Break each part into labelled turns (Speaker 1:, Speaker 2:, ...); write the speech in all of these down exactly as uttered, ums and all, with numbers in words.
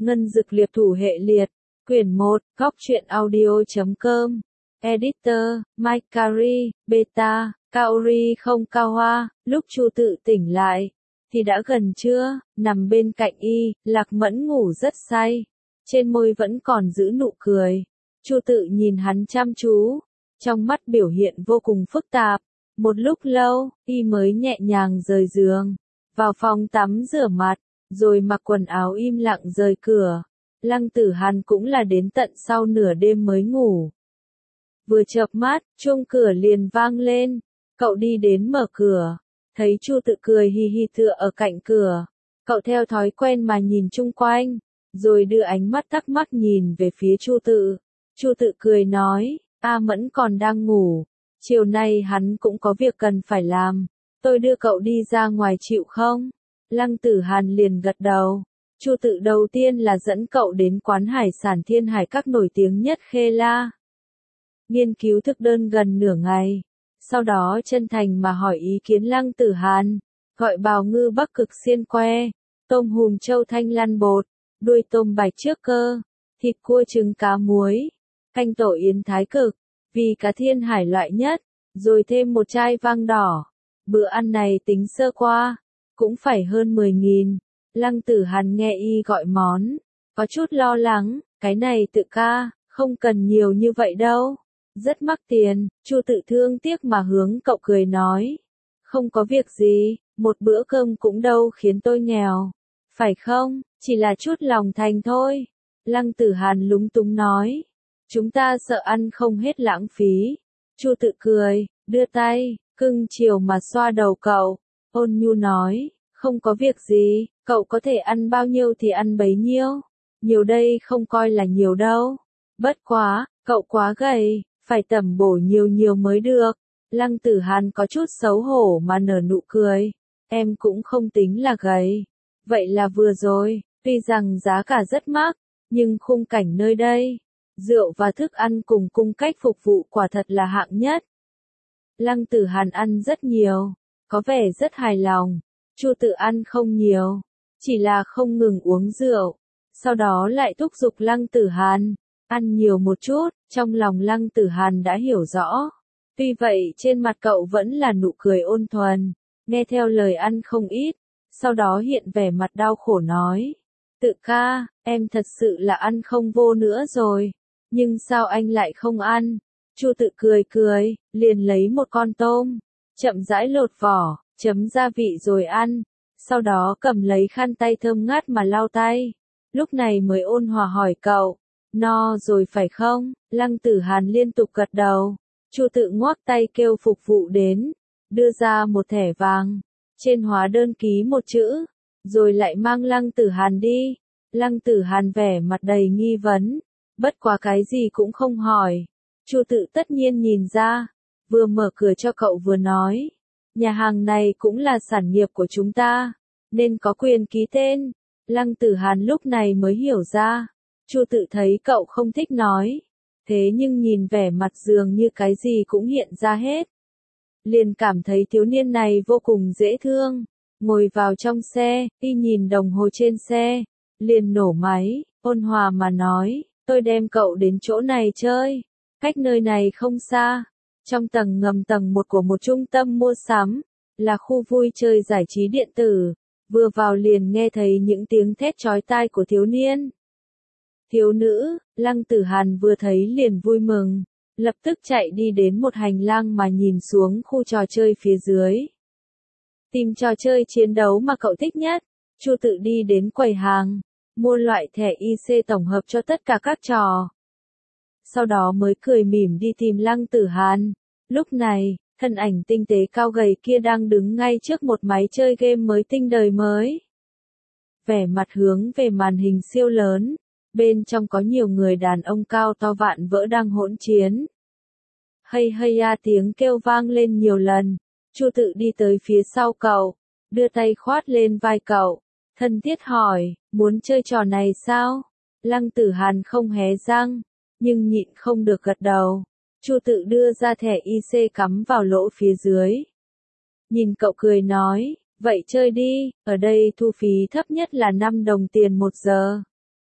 Speaker 1: Ngân Dực Liệp Thủ Hệ Liệt, Quyển một, góc truyện audio chấm com, Editor, Mike Carey, Beta, Kaori không cao hoa. Lúc Chu Tự tỉnh lại, thì đã gần trưa, nằm bên cạnh y, Lạc Mẫn ngủ rất say, trên môi vẫn còn giữ nụ cười. Chu Tự nhìn hắn chăm chú, trong mắt biểu hiện vô cùng phức tạp. Một lúc lâu, y mới nhẹ nhàng rời giường, vào phòng tắm rửa mặt, rồi mặc quần áo im lặng rời cửa. Lăng Tử Hàn cũng là đến tận sau nửa đêm mới ngủ. Vừa chợp mắt, chuông cửa liền vang lên, cậu đi đến mở cửa, thấy Chu Tự cười hi hi tựa ở cạnh cửa. Cậu theo thói quen mà nhìn chung quanh, rồi đưa ánh mắt thắc mắc nhìn về phía Chu Tự. Chu Tự cười nói, A Mẫn còn đang ngủ, chiều nay hắn cũng có việc cần phải làm, tôi đưa cậu đi ra ngoài chịu không? Lăng Tử Hàn liền gật đầu. Chu Tự đầu tiên là dẫn cậu đến quán hải sản Thiên Hải Các nổi tiếng nhất Khê La. Nghiên cứu thực đơn gần nửa ngày, sau đó chân thành mà hỏi ý kiến Lăng Tử Hàn, gọi bào ngư Bắc Cực xiên que, tôm hùm châu thanh lăn bột, đuôi tôm bạch trước cơ, thịt cua trứng cá muối, canh tổ yến thái cực, vì cá Thiên Hải loại nhất, rồi thêm một chai vang đỏ. Bữa ăn này tính sơ qua, cũng phải hơn mười nghìn. Lăng Tử Hàn nghe y gọi món, có chút lo lắng, cái này Tự ca, không cần nhiều như vậy đâu, rất mắc tiền. Chu Tự thương tiếc mà hướng cậu cười nói, không có việc gì, một bữa cơm cũng đâu khiến tôi nghèo, phải không, chỉ là chút lòng thành thôi. Lăng Tử Hàn lúng túng nói, chúng ta sợ ăn không hết lãng phí. Chu Tự cười, đưa tay, cưng chiều mà xoa đầu cậu, ôn nhu nói, không có việc gì, cậu có thể ăn bao nhiêu thì ăn bấy nhiêu, nhiều đây không coi là nhiều đâu. Bất quá, cậu quá gầy, phải tẩm bổ nhiều nhiều mới được. Lăng Tử Hàn có chút xấu hổ mà nở nụ cười, em cũng không tính là gầy, vậy là vừa rồi. Tuy rằng giá cả rất mắc, nhưng khung cảnh nơi đây, rượu và thức ăn cùng cung cách phục vụ quả thật là hạng nhất. Lăng Tử Hàn ăn rất nhiều, có vẻ rất hài lòng. Chu Tự ăn không nhiều, chỉ là không ngừng uống rượu, sau đó lại thúc giục Lăng Tử Hàn ăn nhiều một chút. Trong lòng Lăng Tử Hàn đã hiểu rõ, tuy vậy trên mặt cậu vẫn là nụ cười ôn thuần, nghe theo lời ăn không ít, sau đó hiện vẻ mặt đau khổ nói, Tự ca, em thật sự là ăn không vô nữa rồi, nhưng sao anh lại không ăn? Chu Tự cười cười, liền lấy một con tôm, chậm rãi lột vỏ, chấm gia vị rồi ăn, sau đó cầm lấy khăn tay thơm ngát mà lau tay, lúc này mới ôn hòa hỏi cậu, no rồi phải không? Lăng Tử Hàn liên tục gật đầu. Chu Tự ngoắc tay kêu phục vụ đến, đưa ra một thẻ vàng, trên hóa đơn ký một chữ, rồi lại mang Lăng Tử Hàn đi. Lăng Tử Hàn vẻ mặt đầy nghi vấn, bất quá cái gì cũng không hỏi. Chu Tự tất nhiên nhìn ra, vừa mở cửa cho cậu vừa nói, nhà hàng này cũng là sản nghiệp của chúng ta, nên có quyền ký tên. Lăng Tử Hàn lúc này mới hiểu ra, Chu Tự thấy cậu không thích nói, thế nhưng nhìn vẻ mặt dường như cái gì cũng hiện ra hết. Liền cảm thấy thiếu niên này vô cùng dễ thương. Ngồi vào trong xe, y nhìn đồng hồ trên xe, liền nổ máy, ôn hòa mà nói, tôi đem cậu đến chỗ này chơi, cách nơi này không xa, trong tầng ngầm tầng một của một trung tâm mua sắm, là khu vui chơi giải trí điện tử. Vừa vào liền nghe thấy những tiếng thét chói tai của thiếu niên, thiếu nữ. Lăng Tử Hàn vừa thấy liền vui mừng, lập tức chạy đi đến một hành lang mà nhìn xuống khu trò chơi phía dưới, tìm trò chơi chiến đấu mà cậu thích nhất. Chu Tự đi đến quầy hàng, mua loại thẻ i xê tổng hợp cho tất cả các trò, sau đó mới cười mỉm đi tìm Lăng Tử Hàn. Lúc này, thân ảnh tinh tế cao gầy kia đang đứng ngay trước một máy chơi game mới tinh đời mới, vẻ mặt hướng về màn hình siêu lớn, bên trong có nhiều người đàn ông cao to vạn vỡ đang hỗn chiến. Hay hay a tiếng kêu vang lên nhiều lần. Chu Tự đi tới phía sau cậu, đưa tay khoát lên vai cậu, thân thiết hỏi, muốn chơi trò này sao? Lăng Tử Hàn không hé răng, nhưng nhịn không được gật đầu. Chu Tự đưa ra thẻ i xê cắm vào lỗ phía dưới, nhìn cậu cười nói, vậy chơi đi, ở đây thu phí thấp nhất là năm đồng tiền một giờ.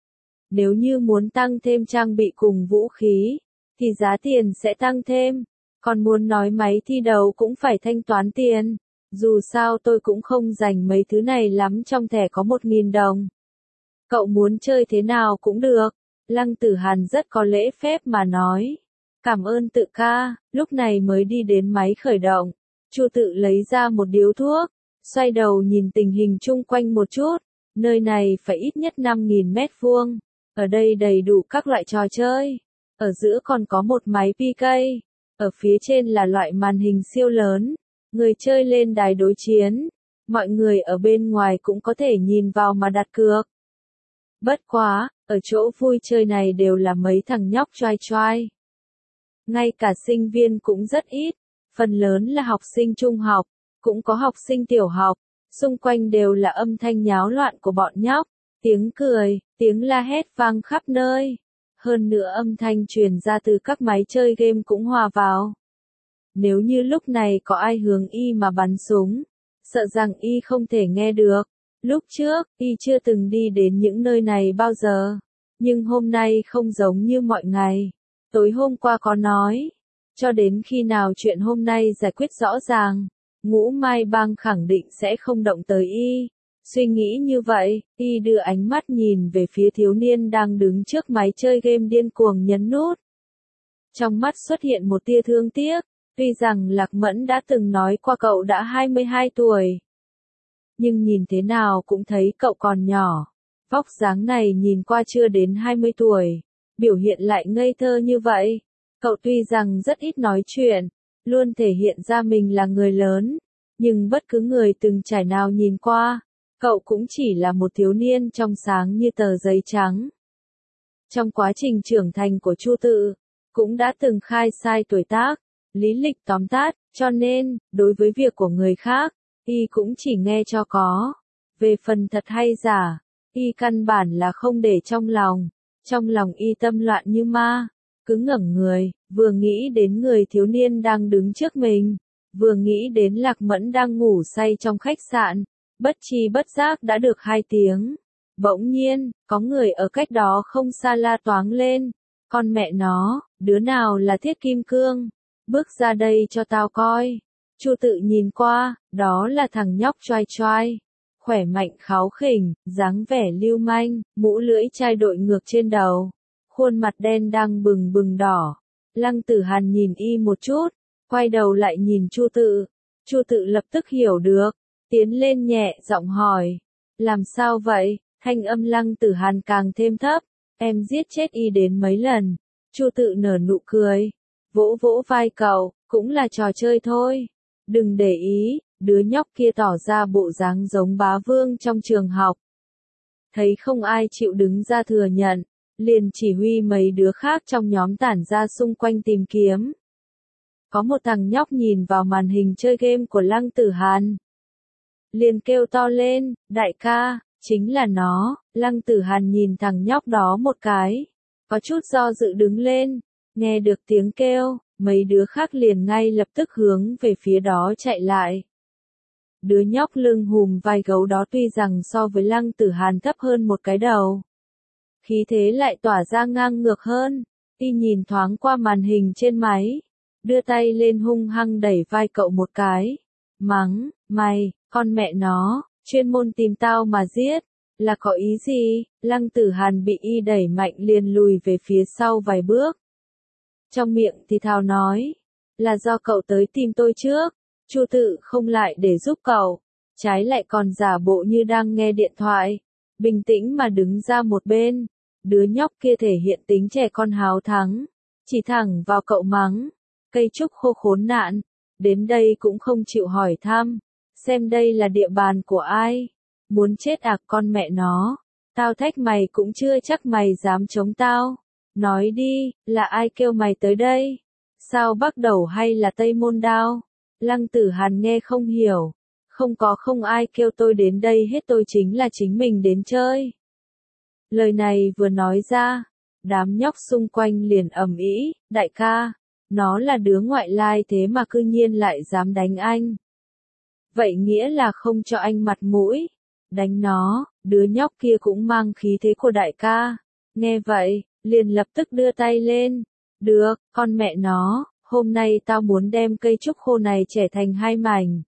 Speaker 1: Nếu như muốn tăng thêm trang bị cùng vũ khí, thì giá tiền sẽ tăng thêm. Còn muốn nói máy thi đấu cũng phải thanh toán tiền. Dù sao tôi cũng không dành mấy thứ này lắm, trong thẻ có một nghìn đồng. Cậu muốn chơi thế nào cũng được. Lăng Tử Hàn rất có lễ phép mà nói. Cảm ơn Tự ca, lúc này mới đi đến máy khởi động. Chu Tự lấy ra một điếu thuốc, xoay đầu nhìn tình hình chung quanh một chút. Nơi này phải ít nhất năm nghìn mét vuông. Ở đây đầy đủ các loại trò chơi. Ở giữa còn có một máy pê ca. Ở phía trên là loại màn hình siêu lớn. Người chơi lên đài đối chiến. Mọi người ở bên ngoài cũng có thể nhìn vào mà đặt cược. Bất quá, ở chỗ vui chơi này đều là mấy thằng nhóc choai choai. Ngay cả sinh viên cũng rất ít. Phần lớn là học sinh trung học, cũng có học sinh tiểu học. Xung quanh đều là âm thanh nháo loạn của bọn nhóc. Tiếng cười, tiếng la hét vang khắp nơi. Hơn nữa âm thanh truyền ra từ các máy chơi game cũng hòa vào. Nếu như lúc này có ai hướng y mà bắn súng, sợ rằng y không thể nghe được. Lúc trước, y chưa từng đi đến những nơi này bao giờ. Nhưng hôm nay không giống như mọi ngày. Tối hôm qua có nói. Cho đến khi nào chuyện hôm nay giải quyết rõ ràng, Ngũ Mai Bang khẳng định sẽ không động tới y. Suy nghĩ như vậy, y đưa ánh mắt nhìn về phía thiếu niên đang đứng trước máy chơi game điên cuồng nhấn nút. Trong mắt xuất hiện một tia thương tiếc, tuy rằng Lạc Mẫn đã từng nói qua cậu đã hai mươi hai tuổi. Nhưng nhìn thế nào cũng thấy cậu còn nhỏ. Vóc dáng này nhìn qua chưa đến hai mươi tuổi, biểu hiện lại ngây thơ như vậy. Cậu tuy rằng rất ít nói chuyện, luôn thể hiện ra mình là người lớn, nhưng bất cứ người từng trải nào nhìn qua, cậu cũng chỉ là một thiếu niên trong sáng như tờ giấy trắng. Trong quá trình trưởng thành của Chu Tự, cũng đã từng khai sai tuổi tác, lý lịch tóm tắt, cho nên, đối với việc của người khác, y cũng chỉ nghe cho có. Về phần thật hay giả, y căn bản là không để trong lòng. Trong lòng y tâm loạn như ma, cứ ngẩng người, vừa nghĩ đến người thiếu niên đang đứng trước mình, vừa nghĩ đến Lạc Mẫn đang ngủ say trong khách sạn, bất tri bất giác đã được hai tiếng. Bỗng nhiên, có người ở cách đó không xa la toáng lên. Con mẹ nó, đứa nào là Thiết Kim Cương? Bước ra đây cho tao coi. Chu Tự nhìn qua, đó là thằng nhóc choai choai. Khỏe mạnh kháu khỉnh, dáng vẻ lưu manh, mũ lưỡi chai đội ngược trên đầu. Khuôn mặt đen đang bừng bừng đỏ. Lăng Tử Hàn nhìn y một chút, quay đầu lại nhìn Chu Tự. Chu Tự lập tức hiểu được, tiến lên nhẹ giọng hỏi. Làm sao vậy? Thanh âm Lăng Tử Hàn càng thêm thấp. Em giết chết y đến mấy lần. Chu Tự nở nụ cười, vỗ vỗ vai cậu, cũng là trò chơi thôi. Đừng để ý, đứa nhóc kia tỏ ra bộ dáng giống bá vương trong trường học. Thấy không ai chịu đứng ra thừa nhận, liền chỉ huy mấy đứa khác trong nhóm tản ra xung quanh tìm kiếm. Có một thằng nhóc nhìn vào màn hình chơi game của Lăng Tử Hàn. Liền kêu to lên, đại ca, chính là nó. Lăng Tử Hàn nhìn thằng nhóc đó một cái, có chút do dự đứng lên, nghe được tiếng kêu, mấy đứa khác liền ngay lập tức hướng về phía đó chạy lại. Đứa nhóc lưng hùm vai gấu đó tuy rằng so với Lăng Tử Hàn thấp hơn một cái đầu, khí thế lại tỏa ra ngang ngược hơn. Y nhìn thoáng qua màn hình trên máy, đưa tay lên hung hăng đẩy vai cậu một cái, mắng, mày, con mẹ nó, chuyên môn tìm tao mà giết, là có ý gì? Lăng Tử Hàn bị y đẩy mạnh liền lùi về phía sau vài bước. Trong miệng thì thào nói, là do cậu tới tìm tôi trước. Chu Tự không lại để giúp cậu, trái lại còn giả bộ như đang nghe điện thoại, bình tĩnh mà đứng ra một bên. Đứa nhóc kia thể hiện tính trẻ con háo thắng, chỉ thẳng vào cậu mắng, cây trúc khô khốn nạn, đến đây cũng không chịu hỏi thăm, xem đây là địa bàn của ai, muốn chết à con mẹ nó, tao thách mày cũng chưa chắc mày dám chống tao, nói đi, là ai kêu mày tới đây, sao Bắc Đầu hay là Tây Môn Đao? Lăng Tử Hàn nghe không hiểu, không có không ai kêu tôi đến đây hết, tôi chính là chính mình đến chơi. Lời này vừa nói ra, đám nhóc xung quanh liền ầm ĩ, đại ca, nó là đứa ngoại lai thế mà cư nhiên lại dám đánh anh. Vậy nghĩa là không cho anh mặt mũi, đánh nó, đứa nhóc kia cũng mang khí thế của đại ca, Nghe vậy, liền lập tức đưa tay lên. Được, con mẹ nó, hôm nay tao muốn đem cây trúc khô này chẻ thành hai mảnh.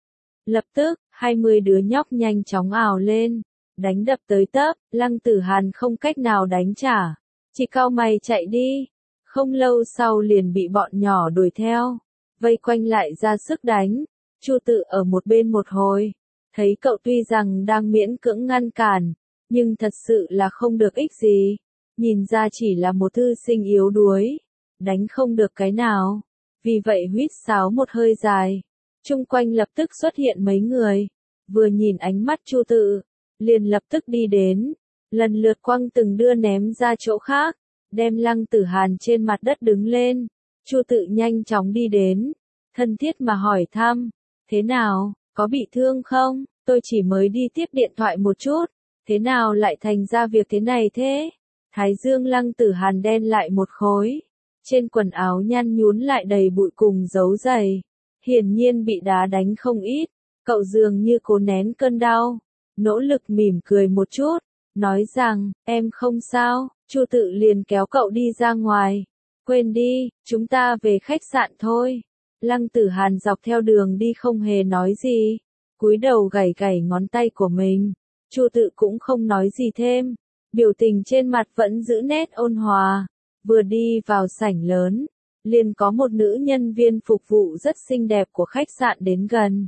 Speaker 1: Lập tức, hai mươi đứa nhóc nhanh chóng ào lên, đánh đập tới tấp, Lăng Tử Hàn không cách nào đánh trả, chỉ cau mày chạy đi. Không lâu sau liền bị bọn nhỏ đuổi theo, vây quanh lại ra sức đánh. Chu Tự ở một bên một hồi, thấy cậu tuy rằng đang miễn cưỡng ngăn cản, nhưng thật sự là không được ích gì, nhìn ra chỉ là một thư sinh yếu đuối, đánh không được cái nào. Vì vậy huýt sáo một hơi dài, chung quanh lập tức xuất hiện mấy người, vừa nhìn ánh mắt Chu Tự, liền lập tức đi đến, lần lượt quăng từng đưa ném ra chỗ khác, đem Lăng Tử Hàn trên mặt đất đứng lên. Chu Tự nhanh chóng đi đến, thân thiết mà hỏi thăm, thế nào, có bị thương không? Tôi chỉ mới đi tiếp điện thoại một chút, thế nào lại thành ra việc thế này thế? Thái dương Lăng Tử Hàn đen lại một khối, trên quần áo nhăn nhún lại đầy bụi cùng dấu giày, hiển nhiên bị đá đánh không ít. Cậu dường như cố nén cơn đau, nỗ lực mỉm cười một chút, nói rằng, em không sao. Chu Tự liền kéo cậu đi ra ngoài. Quên đi, chúng ta về khách sạn thôi. Lăng Tử Hàn dọc theo đường đi không hề nói gì, cúi đầu gảy gảy ngón tay của mình. Chu Tự cũng không nói gì thêm, biểu tình trên mặt vẫn giữ nét ôn hòa. Vừa đi vào sảnh lớn, liền có một nữ nhân viên phục vụ rất xinh đẹp của khách sạn đến gần.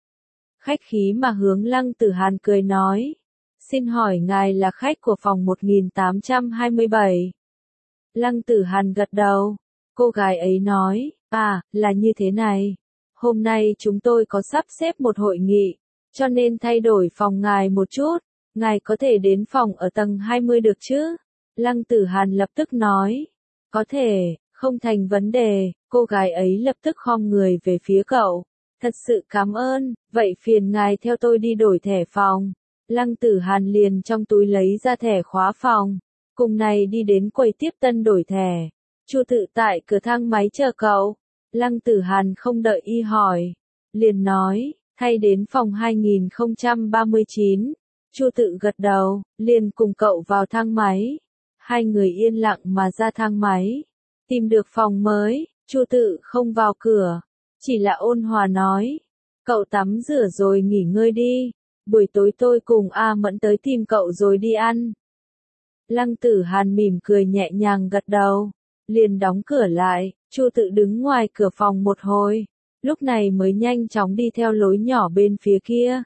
Speaker 1: Khách khí mà hướng Lăng Tử Hàn cười nói, xin hỏi ngài là khách của phòng một nghìn tám trăm hai mươi bảy. Lăng Tử Hàn gật đầu, cô gái ấy nói, à, là như thế này, hôm nay chúng tôi có sắp xếp một hội nghị, cho nên thay đổi phòng ngài một chút, ngài có thể đến phòng ở tầng hai mươi được chứ? Lăng Tử Hàn lập tức nói, có thể, không thành vấn đề. Cô gái ấy lập tức khom người về phía cậu, thật sự cảm ơn, vậy phiền ngài theo tôi đi đổi thẻ phòng. Lăng Tử Hàn liền trong túi lấy ra thẻ khóa phòng, cùng này đi đến quầy tiếp tân đổi thẻ. Chu Tự tại cửa thang máy chờ cậu. Lăng Tử Hàn không đợi y hỏi, liền nói, thay đến phòng hai nghìn không trăm ba mươi chín. Chu Tự gật đầu, liền cùng cậu vào thang máy. Hai người yên lặng mà ra thang máy, tìm được phòng mới. Chu Tự không vào cửa, chỉ là ôn hòa nói, cậu tắm rửa rồi nghỉ ngơi đi, buổi tối tôi cùng A Mẫn tới tìm cậu rồi đi ăn. Lăng Tử Hàn mỉm cười nhẹ nhàng gật đầu, liền đóng cửa lại. Chu Tự đứng ngoài cửa phòng một hồi, lúc này mới nhanh chóng đi theo lối nhỏ bên phía kia.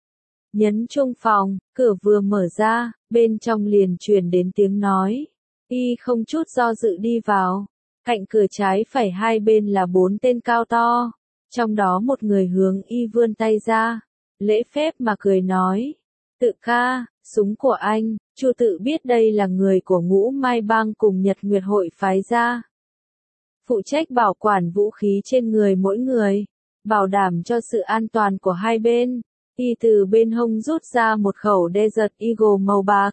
Speaker 1: Nhấn chuông phòng, cửa vừa mở ra, bên trong liền truyền đến tiếng nói. Y không chút do dự đi vào. Cạnh cửa trái phải hai bên là bốn tên cao to, trong đó một người hướng y vươn tay ra, lễ phép mà cười nói, Tự ca, súng của anh. Chu Tự biết đây là người của Ngũ Mai Bang cùng Nhật Nguyệt hội phái ra, phụ trách bảo quản vũ khí trên người mỗi người, bảo đảm cho sự an toàn của hai bên. Y từ bên hông rút ra một khẩu Desert Eagle màu bạc,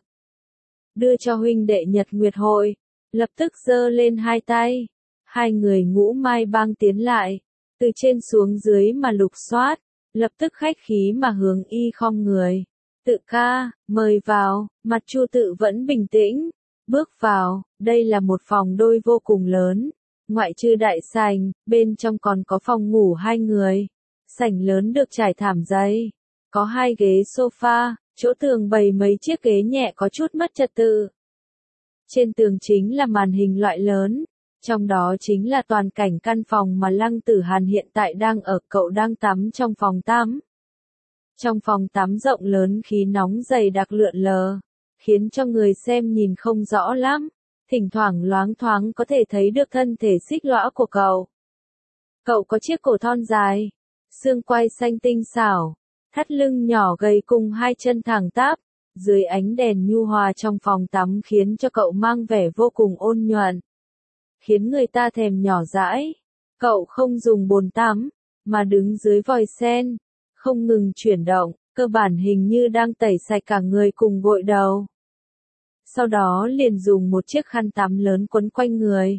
Speaker 1: đưa cho huynh đệ Nhật Nguyệt hội, lập tức giơ lên hai tay. Hai người Ngũ Mai Bang tiến lại, từ trên xuống dưới mà lục soát, lập tức khách khí mà hướng y khom người. Tự ca, mời vào. Mặt Chu Tự vẫn bình tĩnh, bước vào. Đây là một phòng đôi vô cùng lớn, ngoại trừ đại sảnh, bên trong còn có phòng ngủ hai người. Sảnh lớn được trải thảm dày, có hai ghế sofa, chỗ tường bày mấy chiếc ghế nhẹ có chút mất trật tự. Trên tường chính là màn hình loại lớn, trong đó chính là toàn cảnh căn phòng mà Lăng Tử Hàn hiện tại đang ở. Cậu đang tắm trong phòng tắm. Trong phòng tắm rộng lớn khí nóng dày đặc lượn lờ, khiến cho người xem nhìn không rõ lắm, thỉnh thoảng loáng thoáng có thể thấy được thân thể xích lõa của cậu. Cậu có chiếc cổ thon dài, xương quai xanh tinh xảo, thắt lưng nhỏ gầy cùng hai chân thẳng tắp, dưới ánh đèn nhu hòa trong phòng tắm khiến cho cậu mang vẻ vô cùng ôn nhuận, khiến người ta thèm nhỏ dãi. Cậu không dùng bồn tắm, mà đứng dưới vòi sen, không ngừng chuyển động, cơ bản hình như đang tẩy sạch cả người cùng gội đầu. Sau đó liền dùng một chiếc khăn tắm lớn quấn quanh người.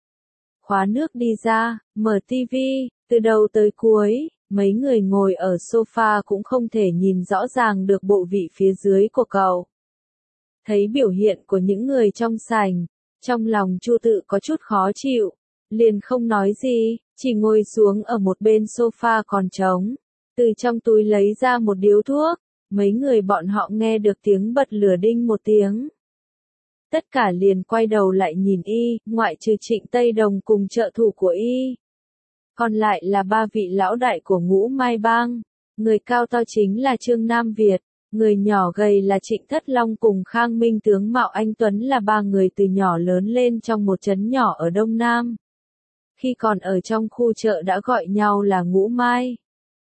Speaker 1: Khóa nước đi ra, mở tivi, từ đầu tới cuối, mấy người ngồi ở sofa cũng không thể nhìn rõ ràng được bộ vị phía dưới của cậu. Thấy biểu hiện của những người trong sảnh, trong lòng Chu Tự có chút khó chịu, liền không nói gì, chỉ ngồi xuống ở một bên sofa còn trống, từ trong túi lấy ra một điếu thuốc, mấy người bọn họ nghe được tiếng bật lửa đinh một tiếng. Tất cả liền quay đầu lại nhìn y, ngoại trừ Trịnh Tây Đồng cùng trợ thủ của y. Còn lại là ba vị lão đại của Ngũ Mai Bang, người cao to chính là Trương Nam Việt, người nhỏ gầy là Trịnh Thất Long cùng Khang Minh tướng mạo anh Tuấn là ba người từ nhỏ lớn lên trong một trấn nhỏ ở Đông Nam. Khi còn ở trong khu chợ đã gọi nhau là Ngũ Mai.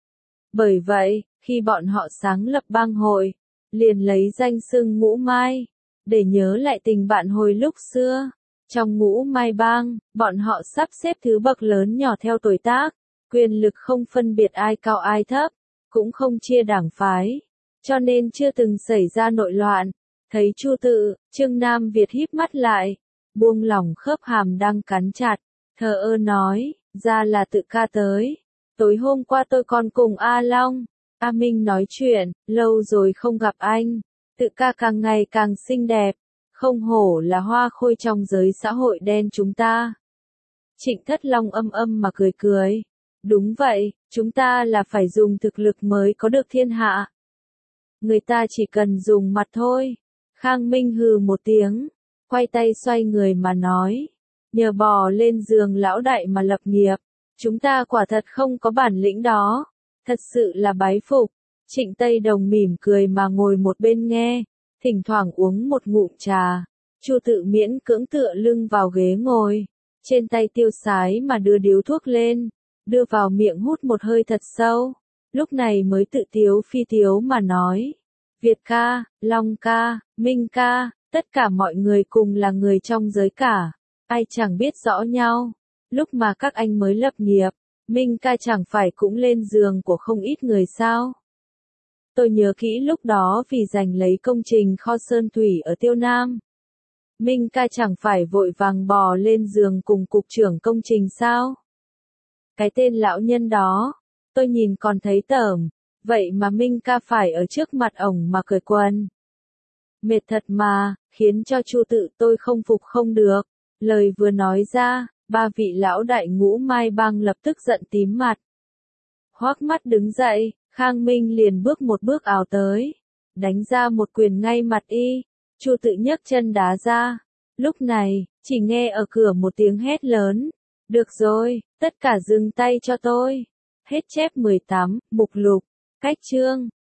Speaker 1: Bởi vậy, khi bọn họ sáng lập bang hội, liền lấy danh xưng Ngũ Mai, để nhớ lại tình bạn hồi lúc xưa. Trong Ngũ Mai Bang, bọn họ sắp xếp thứ bậc lớn nhỏ theo tuổi tác, quyền lực không phân biệt ai cao ai thấp, cũng không chia đảng phái, cho nên chưa từng xảy ra nội loạn. Thấy Chu Tự, Trương Nam Việt híp mắt lại, buông lỏng khớp hàm đang cắn chặt, thờ ơ nói, ra là Tự ca tới. Tối hôm qua tôi còn cùng A Long, A Minh nói chuyện, lâu rồi không gặp anh. Tự ca càng ngày càng xinh đẹp, không hổ là hoa khôi trong giới xã hội đen chúng ta. Trịnh Thất Long âm âm mà cười cười. Đúng vậy, chúng ta là phải dùng thực lực mới có được thiên hạ. Người ta chỉ cần dùng mặt thôi. Khang Minh hừ một tiếng, quay tay xoay người mà nói. Nhờ bò lên giường lão đại mà lập nghiệp, chúng ta quả thật không có bản lĩnh đó. Thật sự là bái phục. Trịnh Tây Đồng mỉm cười mà ngồi một bên nghe, thỉnh thoảng uống một ngụm trà. Chu Tự miễn cưỡng tựa lưng vào ghế ngồi, trên tay tiêu sái mà đưa điếu thuốc lên, đưa vào miệng hút một hơi thật sâu, lúc này mới tự tiếu phi tiếu mà nói. Việt ca, Long ca, Minh ca, tất cả mọi người cùng là người trong giới cả, ai chẳng biết rõ nhau. Lúc mà các anh mới lập nghiệp, Minh ca chẳng phải cũng lên giường của không ít người sao? Tôi nhớ kỹ lúc đó vì giành lấy công trình kho sơn thủy ở Tiêu Nam. Minh ca chẳng phải vội vàng bò lên giường cùng cục trưởng công trình sao? Cái tên lão nhân đó, tôi nhìn còn thấy tởm, vậy mà Minh ca phải ở trước mặt ổng mà cởi quần. Mệt thật mà, khiến cho Chu Tự tôi không phục không được. Lời vừa nói ra, ba vị lão đại Ngũ Mai Bang lập tức giận tím mặt. Hoác mắt đứng dậy, Khang Minh liền bước một bước ào tới, đánh ra một quyền ngay mặt y. Chu Tự nhấc chân đá ra. Lúc này, chỉ nghe ở cửa một tiếng hét lớn. Được rồi, tất cả dừng tay cho tôi. Hết chép mười tám, mục lục, cách chương.